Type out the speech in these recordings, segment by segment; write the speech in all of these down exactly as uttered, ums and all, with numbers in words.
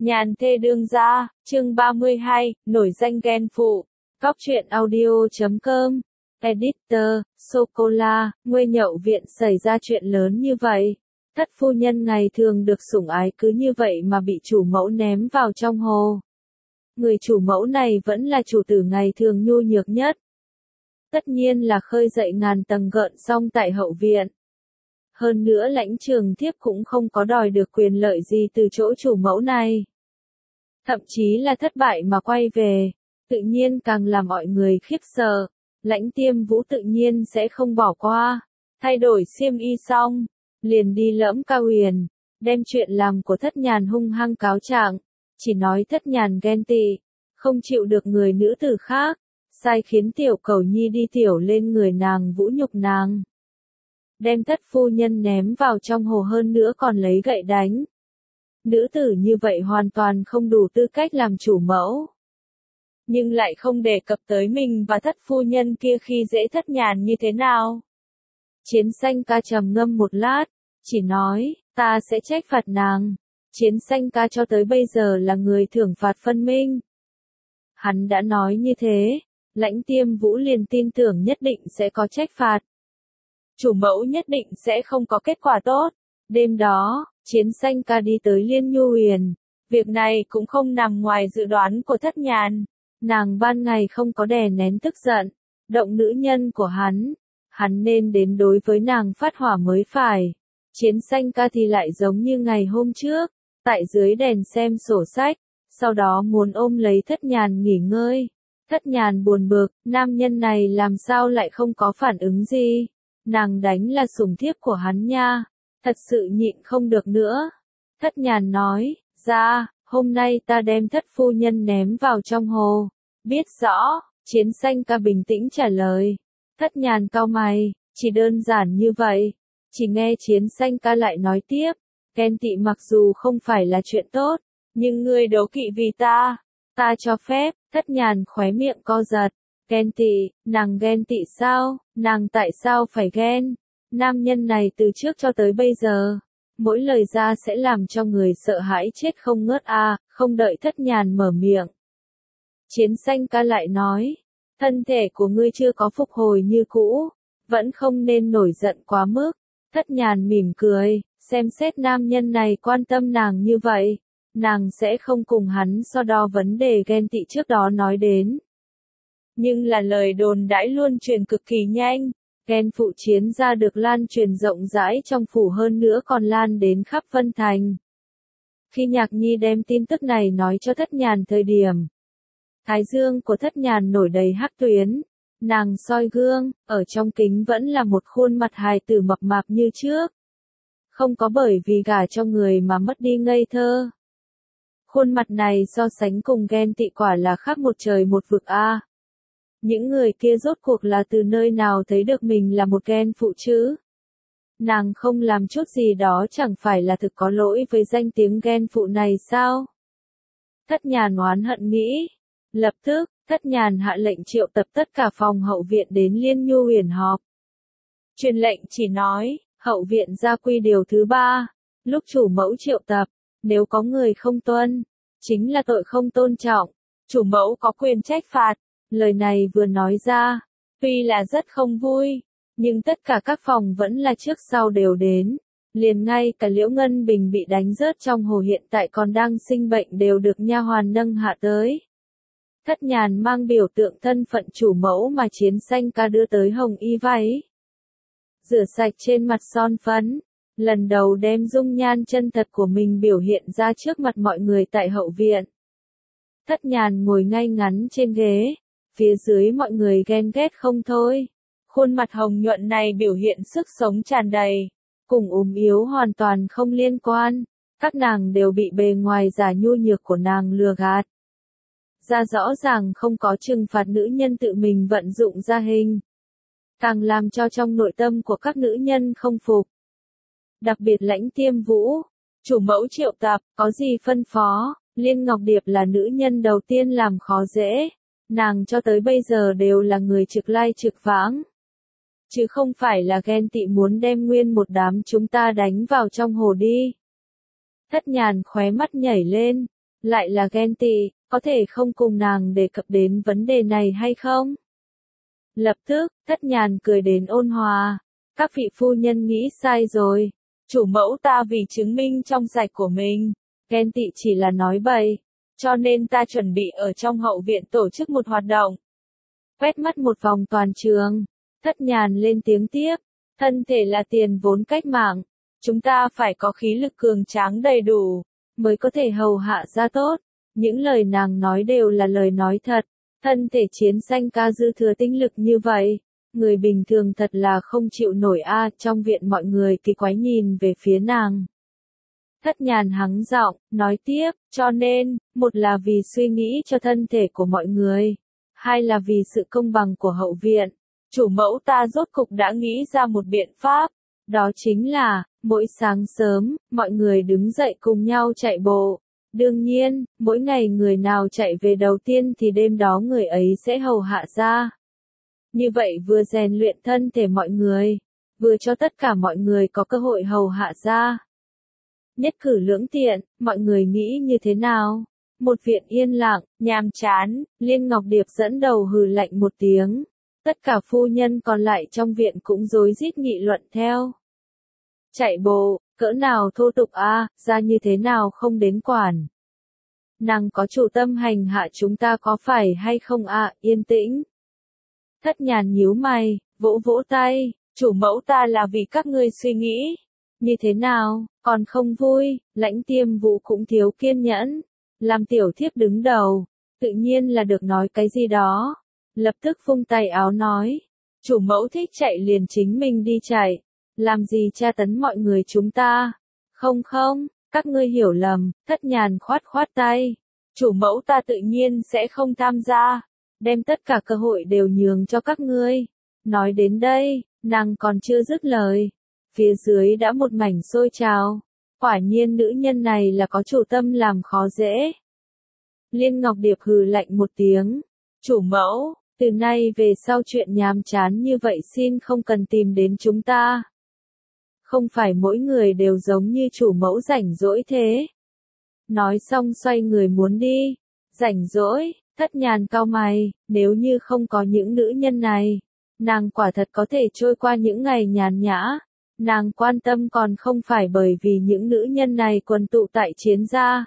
Nhàn thê đương gia, chương ba mươi hai, nổi danh ghen phụ. Cóc truyện audio chấm com. Editor, Sô-cô-la, Nguê Nhậu Viện xảy ra chuyện lớn như vậy. Thất phu nhân ngày thường được sủng ái cứ như vậy mà bị chủ mẫu ném vào trong hồ. Người chủ mẫu này vẫn là chủ tử ngày thường nhu nhược nhất. Tất nhiên là khơi dậy ngàn tầng gợn sóng tại hậu viện. Hơn nữa lãnh trường thiếp cũng không có đòi được quyền lợi gì từ chỗ chủ mẫu này. Thậm chí là thất bại mà quay về, tự nhiên càng làm mọi người khiếp sợ. Lãnh Tiêm Vũ tự nhiên sẽ không bỏ qua. Thay đổi xiêm y xong, liền đi lẫm Cao Huyền, đem chuyện làm của Thất Nhàn hung hăng cáo trạng, chỉ nói Thất Nhàn ghen tị, không chịu được người nữ tử khác, sai khiến tiểu cầu nhi đi tiểu lên người nàng vũ nhục nàng. Đem thất phu nhân ném vào trong hồ hơn nữa còn lấy gậy đánh. Nữ tử như vậy hoàn toàn không đủ tư cách làm chủ mẫu. Nhưng lại không đề cập tới mình và thất phu nhân kia khi dễ Thất Nhàn như thế nào. Chiến Xanh Ca trầm ngâm một lát, chỉ nói, ta sẽ trách phạt nàng. Chiến Xanh Ca cho tới bây giờ là người thưởng phạt phân minh. Hắn đã nói như thế, Lãnh Tiêm Vũ liền tin tưởng nhất định sẽ có trách phạt. Chủ mẫu nhất định sẽ không có kết quả tốt. Đêm đó, Chiến Xanh Ca đi tới Liên Nhu Huyền. Việc này cũng không nằm ngoài dự đoán của Thất Nhàn. Nàng ban ngày không có đè nén tức giận, động nữ nhân của hắn. Hắn nên đến đối với nàng phát hỏa mới phải. Chiến Xanh Ca thì lại giống như ngày hôm trước, tại dưới đèn xem sổ sách, sau đó muốn ôm lấy Thất Nhàn nghỉ ngơi. Thất Nhàn buồn bực, nam nhân này làm sao lại không có phản ứng gì. Nàng đánh là sủng thiếp của hắn nha, thật sự nhịn không được nữa. Thất Nhàn nói, ra, hôm nay ta đem thất phu nhân ném vào trong hồ. Biết rõ, Chiến Xanh Ca bình tĩnh trả lời. Thất Nhàn cau mày, chỉ đơn giản như vậy. Chỉ nghe Chiến Xanh Ca lại nói tiếp, ghen tị mặc dù không phải là chuyện tốt, nhưng ngươi đố kỵ vì ta, ta cho phép. Thất Nhàn khóe miệng co giật. Ghen tị, nàng ghen tị sao, nàng tại sao phải ghen? Nam nhân này từ trước cho tới bây giờ, mỗi lời ra sẽ làm cho người sợ hãi chết không ngớt a. À, không đợi Thất Nhàn mở miệng. Chiến Xanh Ca lại nói, thân thể của ngươi chưa có phục hồi như cũ, vẫn không nên nổi giận quá mức. Thất Nhàn mỉm cười, xem xét nam nhân này quan tâm nàng như vậy, nàng sẽ không cùng hắn so đo vấn đề ghen tị trước đó nói đến. Nhưng là lời đồn đãi luôn truyền cực kỳ nhanh, ghen phụ Chiến gia được lan truyền rộng rãi trong phủ hơn nữa còn lan đến khắp Vân Thành. Khi Nhạc Nhi đem tin tức này nói cho Thất Nhàn thời điểm, thái dương của Thất Nhàn nổi đầy hắc tuyến, nàng soi gương, ở trong kính vẫn là một khuôn mặt hài tử mập mạp như trước. Không có bởi vì gả cho người mà mất đi ngây thơ. Khuôn mặt này so sánh cùng ghen tị quả là khác một trời một vực a. À. Những người kia rốt cuộc là từ nơi nào thấy được mình là một ghen phụ chứ? Nàng không làm chút gì đó chẳng phải là thực có lỗi với danh tiếng ghen phụ này sao? Thất Nhàn oán hận nghĩ. Lập tức, Thất Nhàn hạ lệnh triệu tập tất cả phòng hậu viện đến Liên Nhu Huyền họp. Truyền lệnh chỉ nói, hậu viện gia quy điều thứ ba, lúc chủ mẫu triệu tập, nếu có người không tuân, chính là tội không tôn trọng, chủ mẫu có quyền trách phạt. Lời này vừa nói ra, tuy là rất không vui, nhưng tất cả các phòng vẫn là trước sau đều đến. Liền ngay cả Liễu Ngân Bình bị đánh rớt trong hồ hiện tại còn đang sinh bệnh đều được nha hoàn nâng hạ tới. Thất Nhàn mang biểu tượng thân phận chủ mẫu mà Chiến Xanh Ca đưa tới hồng y váy. Rửa sạch trên mặt son phấn, lần đầu đem dung nhan chân thật của mình biểu hiện ra trước mặt mọi người tại hậu viện. Thất Nhàn ngồi ngay ngắn trên ghế, phía dưới mọi người ghen ghét không thôi. Khuôn mặt hồng nhuận này biểu hiện sức sống tràn đầy, cùng ốm yếu hoàn toàn không liên quan, các nàng đều bị bề ngoài giả nhu nhược của nàng lừa gạt. Ra rõ ràng không có trừng phạt nữ nhân tự mình vận dụng ra hình, càng làm cho trong nội tâm của các nữ nhân không phục. Đặc biệt Lãnh Tiêm Vũ, chủ mẫu triệu tập, có gì phân phó, Liên Ngọc Điệp là nữ nhân đầu tiên làm khó dễ, nàng cho tới bây giờ đều là người trực lai trực vãng. Chứ không phải là ghen tị muốn đem nguyên một đám chúng ta đánh vào trong hồ đi. Thất Nhàn khóe mắt nhảy lên, Lại là ghen tị, có thể không cùng nàng đề cập đến vấn đề này hay không? Lập tức, Thất Nhàn cười đến ôn hòa. Các vị phu nhân nghĩ sai rồi. Chủ mẫu ta vì chứng minh trong sạch của mình, ghen tị chỉ là nói bậy. Cho nên ta chuẩn bị ở trong hậu viện tổ chức một hoạt động. Quét mắt một vòng toàn trường, Thất Nhàn lên tiếng tiếp. Thân thể là tiền vốn cách mạng. Chúng ta phải có khí lực cường tráng đầy đủ, mới có thể hầu hạ gia tốt. Những lời nàng nói đều là lời nói thật. Thân thể chiến sanh ca dư thừa tinh lực như vậy, người bình thường thật là không chịu nổi a. Trong viện mọi người kỳ quái nhìn về phía nàng. Thất Nhàn hắng giọng, nói tiếp, cho nên, một là vì suy nghĩ cho thân thể của mọi người, hai là vì sự công bằng của hậu viện. Chủ mẫu ta rốt cục đã nghĩ ra một biện pháp, đó chính là, mỗi sáng sớm, mọi người đứng dậy cùng nhau chạy bộ. Đương nhiên, mỗi ngày người nào chạy về đầu tiên thì đêm đó người ấy sẽ hầu hạ ra. Như vậy vừa rèn luyện thân thể mọi người, vừa cho tất cả mọi người có cơ hội hầu hạ ra. Nhất cử lưỡng tiện, mọi người nghĩ như thế nào? Một viện yên lặng, nhàm chán, Liên Ngọc Điệp dẫn đầu hừ lạnh một tiếng. Tất cả phu nhân còn lại trong viện cũng rối rít nghị luận theo. Chạy bộ, cỡ nào thô tục a, ra như thế nào không đến quản. Nàng có chủ tâm hành hạ chúng ta có phải hay không a, yên tĩnh. Thất Nhàn nhíu mày, vỗ vỗ tay, chủ mẫu ta là vì các ngươi suy nghĩ. Như thế nào, còn không vui, Lãnh Tiêm Vũ cũng thiếu kiên nhẫn. Làm tiểu thiếp đứng đầu, tự nhiên là được nói cái gì đó. Lập tức vung tay áo nói, chủ mẫu thích chạy liền chính mình đi chạy, làm gì tra tấn mọi người chúng ta. Không không, các ngươi hiểu lầm. Thất Nhàn khoát khoát tay, chủ mẫu ta tự nhiên sẽ không tham gia, đem tất cả cơ hội đều nhường cho các ngươi. Nói đến đây, nàng còn chưa dứt lời, phía dưới đã một mảnh sôi trào. Quả nhiên nữ nhân này là có chủ tâm làm khó dễ. Liên Ngọc Điệp hừ lạnh một tiếng, chủ mẫu, từ nay về sau chuyện nhàm chán như vậy xin không cần tìm đến chúng ta. Không phải mỗi người đều giống như chủ mẫu rảnh rỗi thế. Nói xong xoay người muốn đi. Rảnh rỗi, Thất Nhàn cau mày, nếu như không có những nữ nhân này, nàng quả thật có thể trôi qua những ngày nhàn nhã. Nàng quan tâm còn không phải bởi vì những nữ nhân này quần tụ tại chiến gia.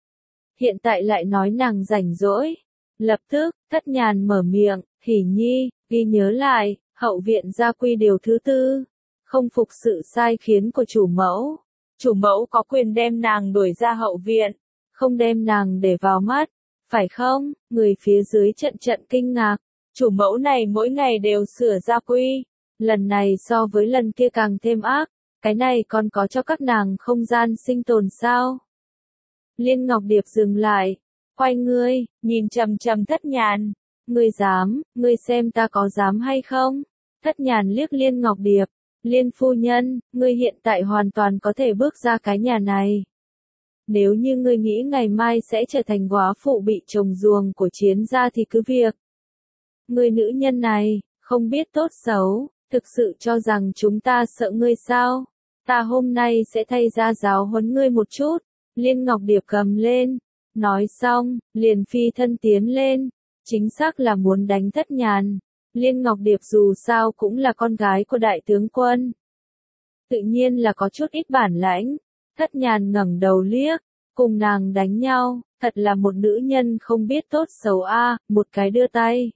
Hiện tại lại nói nàng rảnh rỗi. Lập tức, Thất Nhàn mở miệng, Hỉ Nhi, ghi nhớ lại, hậu viện gia quy điều thứ tư. Không phục sự sai khiến của chủ mẫu. Chủ mẫu có quyền đem nàng đuổi ra hậu viện, không đem nàng để vào mắt, phải không? Người phía dưới trận trận kinh ngạc. Chủ mẫu này mỗi ngày đều sửa gia quy. Lần này so với lần kia càng thêm ác, cái này còn có cho các nàng không gian sinh tồn sao? Liên Ngọc Điệp dừng lại, quay ngươi, nhìn trầm trầm Thất Nhàn, ngươi dám, ngươi xem ta có dám hay không? Thất Nhàn liếc Liên Ngọc Điệp, Liên phu nhân, ngươi hiện tại hoàn toàn có thể bước ra cái nhà này. Nếu như ngươi nghĩ ngày mai sẽ trở thành góa phụ bị chồng ruồng của chiến gia thì cứ việc. Ngươi nữ nhân này, không biết tốt xấu. Thực sự cho rằng chúng ta sợ ngươi sao? Ta hôm nay sẽ thay ra giáo huấn ngươi một chút. Liên Ngọc Điệp cầm lên. Nói xong, liền phi thân tiến lên. Chính xác là muốn đánh Thất Nhàn. Liên Ngọc Điệp dù sao cũng là con gái của đại tướng quân. Tự nhiên là có chút ít bản lãnh. Thất Nhàn ngẩng đầu liếc. Cùng nàng đánh nhau, thật là một nữ nhân không biết tốt xấu a. Một cái đưa tay.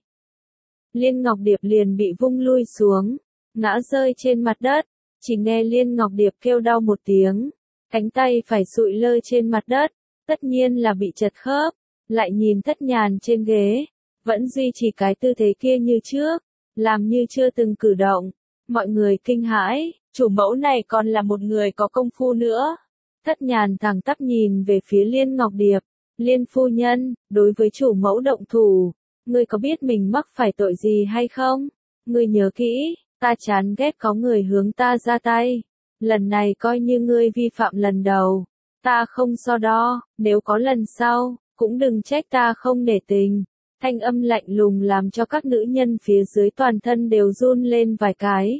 Liên Ngọc Điệp liền bị vung lui xuống. Ngã rơi trên mặt đất, chỉ nghe Liên Ngọc Điệp kêu đau một tiếng, cánh tay phải sụi lơ trên mặt đất, tất nhiên là bị chật khớp, lại nhìn Thất Nhàn trên ghế, vẫn duy trì cái tư thế kia như trước, làm như chưa từng cử động, mọi người kinh hãi, chủ mẫu này còn là một người có công phu nữa. Thất Nhàn thẳng tắp nhìn về phía Liên Ngọc Điệp, Liên phu nhân, đối với chủ mẫu động thủ, ngươi có biết mình mắc phải tội gì hay không? Ngươi nhớ kỹ. Ta chán ghét có người hướng ta ra tay. Lần này coi như ngươi vi phạm lần đầu. Ta không so đo, nếu có lần sau, cũng đừng trách ta không nể tình. Thanh âm lạnh lùng làm cho các nữ nhân phía dưới toàn thân đều run lên vài cái.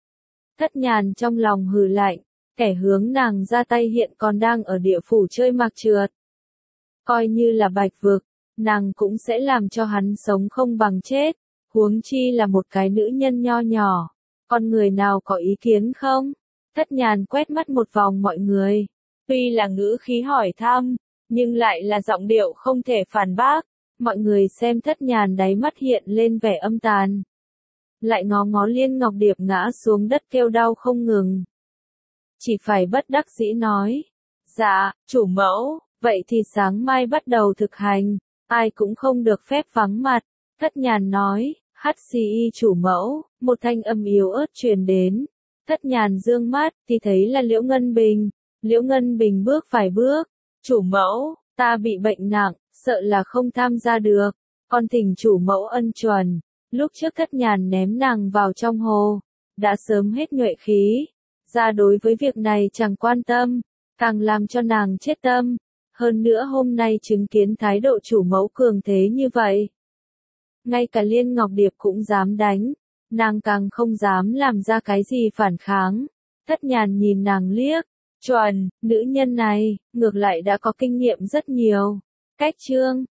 Thất Nhàn trong lòng hừ lạnh, kẻ hướng nàng ra tay hiện còn đang ở địa phủ chơi mạc trượt. Coi như là bạch vực, nàng cũng sẽ làm cho hắn sống không bằng chết, huống chi là một cái nữ nhân nho nhỏ. Con người nào có ý kiến không? Thất nhàn quét mắt một vòng mọi người. Tuy là ngữ khí hỏi thăm, nhưng lại là giọng điệu không thể phản bác. Mọi người xem thất nhàn đáy mắt hiện lên vẻ âm tàn. Lại ngó ngó Liên Ngọc Điệp ngã xuống đất kêu đau không ngừng. Chỉ phải bất đắc dĩ nói. Dạ, chủ mẫu, vậy thì sáng mai bắt đầu thực hành, ai cũng không được phép vắng mặt. Thất nhàn nói, hắt xì y chủ mẫu, một thanh âm yếu ớt truyền đến. Thất nhàn dương mắt, thì thấy là Liễu Ngân Bình. Liễu Ngân Bình bước vài bước. Chủ mẫu, ta bị bệnh nặng, sợ là không tham gia được. Con thỉnh chủ mẫu ân chuẩn. Lúc trước thất nhàn ném nàng vào trong hồ, đã sớm hết nhuệ khí. Ra đối với việc này chẳng quan tâm, càng làm cho nàng chết tâm. Hơn nữa hôm nay chứng kiến thái độ chủ mẫu cường thế như vậy. Ngay cả Liên Ngọc Điệp cũng dám đánh, nàng càng không dám làm ra cái gì phản kháng. Thất nhàn nhìn nàng liếc, chuẩn, nữ nhân này, ngược lại đã có kinh nghiệm rất nhiều. Cách chương